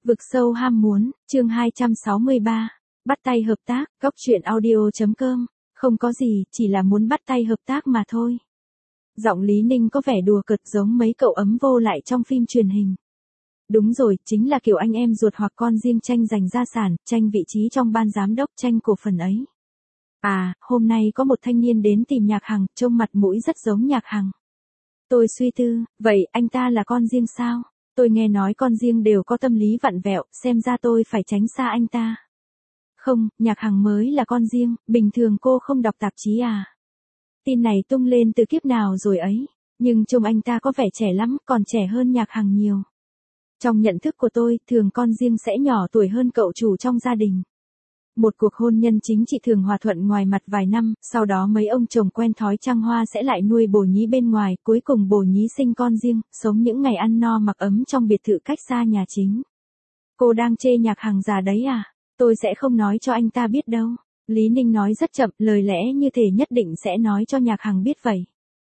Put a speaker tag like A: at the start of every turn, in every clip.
A: Vực sâu ham muốn, chương 263. Bắt tay hợp tác, góc truyện audio.com. Không có gì, chỉ là muốn bắt tay hợp tác mà thôi. Giọng Lý Ninh có vẻ đùa cợt giống mấy cậu ấm vô lại trong phim truyền hình. Đúng rồi, chính là kiểu anh em ruột hoặc con riêng tranh giành gia sản, tranh vị trí trong ban giám đốc, tranh cổ phần ấy. À, hôm nay có một thanh niên đến tìm Nhạc Hằng, trông mặt mũi rất giống Nhạc Hằng. Tôi suy tư, vậy anh ta là con riêng sao? Tôi nghe nói con riêng đều có tâm lý vặn vẹo, xem ra tôi phải tránh xa anh ta. Không, Nhạc Hằng mới là con riêng, bình thường cô không đọc tạp chí à? Tin này tung lên từ kiếp nào rồi ấy, nhưng trông anh ta có vẻ trẻ lắm, còn trẻ hơn Nhạc Hằng nhiều. Trong nhận thức của tôi, thường con riêng sẽ nhỏ tuổi hơn cậu chủ trong gia đình. Một cuộc hôn nhân chính trị thường hòa thuận ngoài mặt vài năm, sau đó mấy ông chồng quen thói trăng hoa sẽ lại nuôi bồ nhí bên ngoài, cuối cùng bồ nhí sinh con riêng, sống những ngày ăn no mặc ấm trong biệt thự cách xa nhà chính. Cô đang chê Nhạc Hằng già đấy à? Tôi sẽ không nói cho anh ta biết đâu. Lý Ninh nói rất chậm, lời lẽ như thể nhất định sẽ nói cho Nhạc Hằng biết vậy.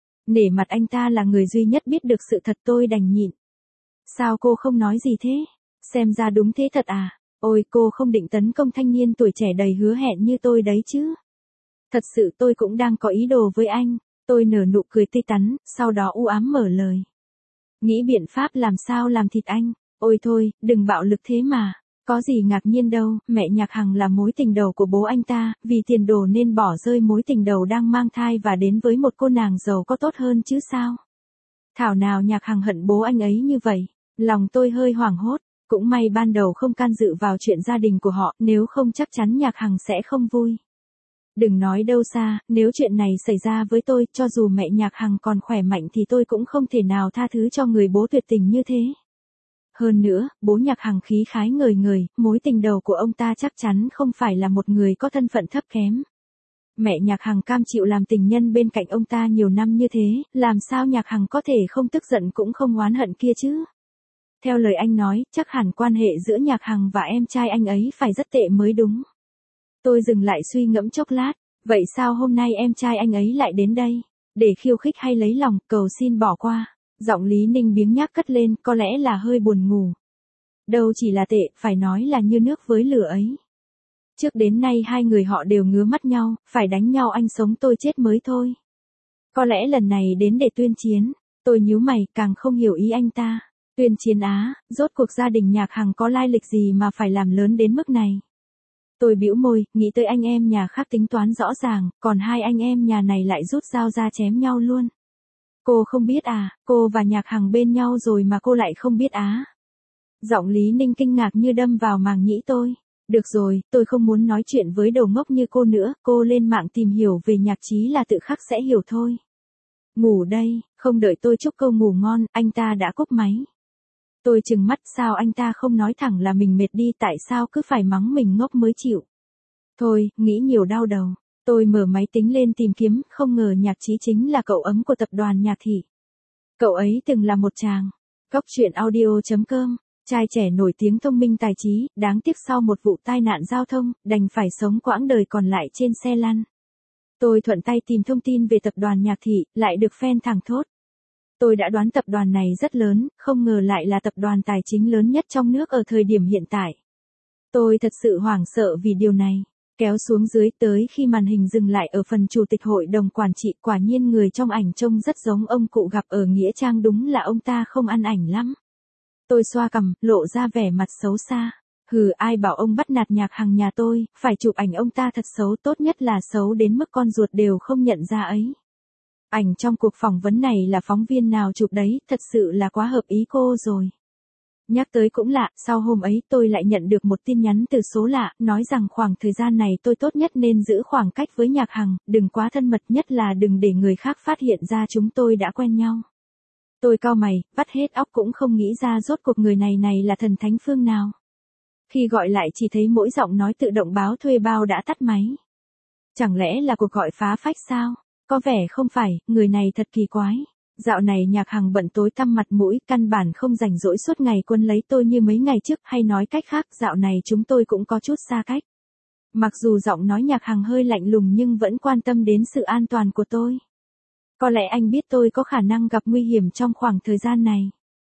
A: Nể mặt anh ta là người duy nhất biết được sự thật, tôi đành nhịn. Sao cô không nói gì thế? Xem ra đúng thế thật à? Ôi, cô không định tấn công thanh niên tuổi trẻ đầy hứa hẹn như tôi đấy chứ? Thật sự tôi cũng đang có ý đồ với anh. Tôi nở nụ cười tươi tắn, sau đó u ám mở lời. Nghĩ biện pháp làm sao làm thịt anh. Ôi thôi, đừng bạo lực thế mà. Có gì ngạc nhiên đâu, mẹ Nhạc Hằng là mối tình đầu của bố anh ta, vì tiền đồ nên bỏ rơi mối tình đầu đang mang thai và đến với một cô nàng giàu có tốt hơn chứ sao? Thảo nào Nhạc Hằng hận bố anh ấy như vậy. Lòng tôi hơi hoảng hốt. Cũng may ban đầu không can dự vào chuyện gia đình của họ, nếu không chắc chắn Nhạc Hằng sẽ không vui. Đừng nói đâu xa, nếu chuyện này xảy ra với tôi, cho dù mẹ Nhạc Hằng còn khỏe mạnh thì tôi cũng không thể nào tha thứ cho người bố tuyệt tình như thế. Hơn nữa, bố Nhạc Hằng khí khái ngời ngời, mối tình đầu của ông ta chắc chắn không phải là một người có thân phận thấp kém. Mẹ Nhạc Hằng cam chịu làm tình nhân bên cạnh ông ta nhiều năm như thế, làm sao Nhạc Hằng có thể không tức giận cũng không oán hận kia chứ? Theo lời anh nói, chắc hẳn quan hệ giữa Nhạc Hằng và em trai anh ấy phải rất tệ mới đúng. Tôi dừng lại suy ngẫm chốc lát, vậy sao hôm nay em trai anh ấy lại đến đây? Để khiêu khích hay lấy lòng, cầu xin bỏ qua. Giọng Lý Ninh biếng nhác cất lên, có lẽ là hơi buồn ngủ. Đâu chỉ là tệ, phải nói là như nước với lửa ấy. Trước đến nay hai người họ đều ngứa mắt nhau, phải đánh nhau anh sống tôi chết mới thôi. Có lẽ lần này đến để tuyên chiến. Tôi nhíu mày, càng không hiểu ý anh ta. Tuyên chiến á, rốt cuộc gia đình Nhạc Hằng có lai lịch gì mà phải làm lớn đến mức này. Tôi bĩu môi, nghĩ tới anh em nhà khác tính toán rõ ràng, còn hai anh em nhà này lại rút dao ra chém nhau luôn. Cô không biết à, cô và Nhạc Hằng bên nhau rồi mà cô lại không biết á. Giọng Lý Ninh kinh ngạc như đâm vào màng nhĩ tôi. Được rồi, tôi không muốn nói chuyện với đồ ngốc như cô nữa, cô lên mạng tìm hiểu về Nhạc Chí là tự khắc sẽ hiểu thôi. Ngủ đây, không đợi tôi chúc câu ngủ ngon, anh ta đã cúp máy. Tôi trừng mắt, sao anh ta không nói thẳng là mình mệt đi, tại sao cứ phải mắng mình ngốc mới chịu. Thôi, nghĩ nhiều đau đầu. Tôi mở máy tính lên tìm kiếm, không ngờ Nhạc Chí chính là cậu ấm của tập đoàn Nhạc Thị. Cậu ấy từng là một chàng. Góc truyện audio.com. Trai trẻ nổi tiếng thông minh tài trí, đáng tiếc sau một vụ tai nạn giao thông, đành phải sống quãng đời còn lại trên xe lăn. Tôi thuận tay tìm thông tin về tập đoàn Nhạc Thị, lại được fan thẳng thốt. Tôi đã đoán tập đoàn này rất lớn, không ngờ lại là tập đoàn tài chính lớn nhất trong nước ở thời điểm hiện tại. Tôi thật sự hoảng sợ vì điều này. Kéo xuống dưới tới khi màn hình dừng lại ở phần chủ tịch hội đồng quản trị, quả nhiên người trong ảnh trông rất giống ông cụ gặp ở Nghĩa Trang, đúng là ông ta không ăn ảnh lắm. Tôi xoa cằm, lộ ra vẻ mặt xấu xa. Hừ, ai bảo ông bắt nạt Nhạc Hằng nhà tôi, phải chụp ảnh ông ta thật xấu, tốt nhất là xấu đến mức con ruột đều không nhận ra ấy. Ảnh trong cuộc phỏng vấn này là phóng viên nào chụp đấy, thật sự là quá hợp ý cô rồi. Nhắc tới cũng lạ, sau hôm ấy tôi lại nhận được một tin nhắn từ số lạ, nói rằng khoảng thời gian này tôi tốt nhất nên giữ khoảng cách với Nhạc Hằng, đừng quá thân mật, nhất là đừng để người khác phát hiện ra chúng tôi đã quen nhau. Tôi cau mày, vắt hết óc cũng không nghĩ ra rốt cuộc người này là thần thánh phương nào. Khi gọi lại chỉ thấy mỗi giọng nói tự động báo thuê bao đã tắt máy. Chẳng lẽ là cuộc gọi phá phách sao? Có vẻ không phải, người này thật kỳ quái. Dạo này Nhạc Hằng bận tối tăm mặt mũi, căn bản không rảnh rỗi suốt ngày quân lấy tôi như mấy ngày trước, hay nói cách khác, dạo này chúng tôi cũng có chút xa cách. Mặc dù giọng nói Nhạc Hằng hơi lạnh lùng nhưng vẫn quan tâm đến sự an toàn của tôi. Có lẽ anh biết tôi có khả năng gặp nguy hiểm trong khoảng thời gian này.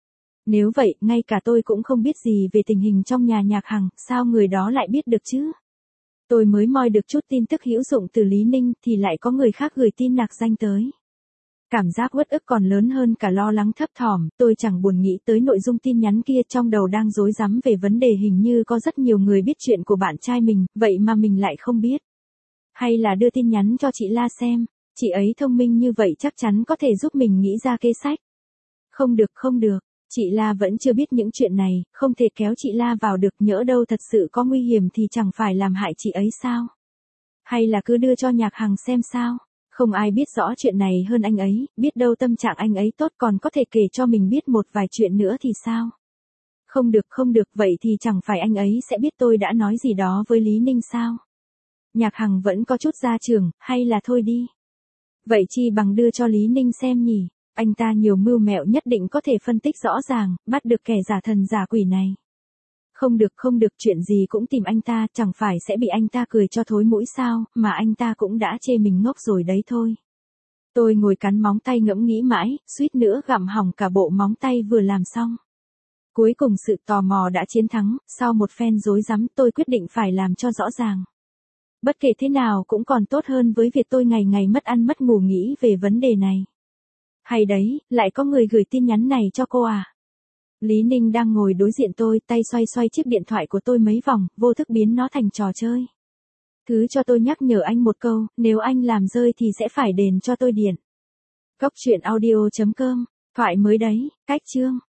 A: Nếu vậy, ngay cả tôi cũng không biết gì về tình hình trong nhà Nhạc Hằng, sao người đó lại biết được chứ? Tôi mới moi được chút tin tức hữu dụng từ Lý Ninh thì lại có người khác gửi tin nạc danh tới. Cảm giác uất ức còn lớn hơn cả lo lắng thấp thỏm, tôi chẳng buồn nghĩ tới nội dung tin nhắn kia, trong đầu đang rối rắm về vấn đề hình như có rất nhiều người biết chuyện của bạn trai mình, vậy mà mình lại không biết. Hay là đưa tin nhắn cho chị La xem, chị ấy thông minh như vậy chắc chắn có thể giúp mình nghĩ ra kế sách. Không được không được, chị La vẫn chưa biết những chuyện này, không thể kéo chị La vào được, nhỡ đâu thật sự có nguy hiểm thì chẳng phải làm hại chị ấy sao? Hay là cứ đưa cho Nhạc Hằng xem sao? Không ai biết rõ chuyện này hơn anh ấy, biết đâu tâm trạng anh ấy tốt còn có thể kể cho mình biết một vài chuyện nữa thì sao? Không được không được, vậy thì chẳng phải anh ấy sẽ biết tôi đã nói gì đó với Lý Ninh sao? Nhạc Hằng vẫn có chút gia trưởng, hay là thôi đi. Vậy chi bằng đưa cho Lý Ninh xem nhỉ, anh ta nhiều mưu mẹo, nhất định có thể phân tích rõ ràng, bắt được kẻ giả thần giả quỷ này. Không được không được, chuyện gì cũng tìm anh ta, chẳng phải sẽ bị anh ta cười cho thối mũi sao, mà anh ta cũng đã chê mình ngốc rồi đấy thôi. Tôi ngồi cắn móng tay ngẫm nghĩ mãi, suýt nữa gặm hỏng cả bộ móng tay vừa làm xong. Cuối cùng sự tò mò đã chiến thắng, sau một phen rối rắm tôi quyết định phải làm cho rõ ràng. Bất kể thế nào cũng còn tốt hơn với việc tôi ngày ngày mất ăn mất ngủ nghĩ về vấn đề này. Hay đấy, lại có người gửi tin nhắn này cho cô à? Lý Ninh đang ngồi đối diện tôi, tay xoay xoay chiếc điện thoại của tôi mấy vòng, vô thức biến nó thành trò chơi. Thứ cho tôi nhắc nhở anh một câu, nếu anh làm rơi thì sẽ phải đền cho tôi điện. Cốc truyện audio.com, thoại mới đấy, cách chương.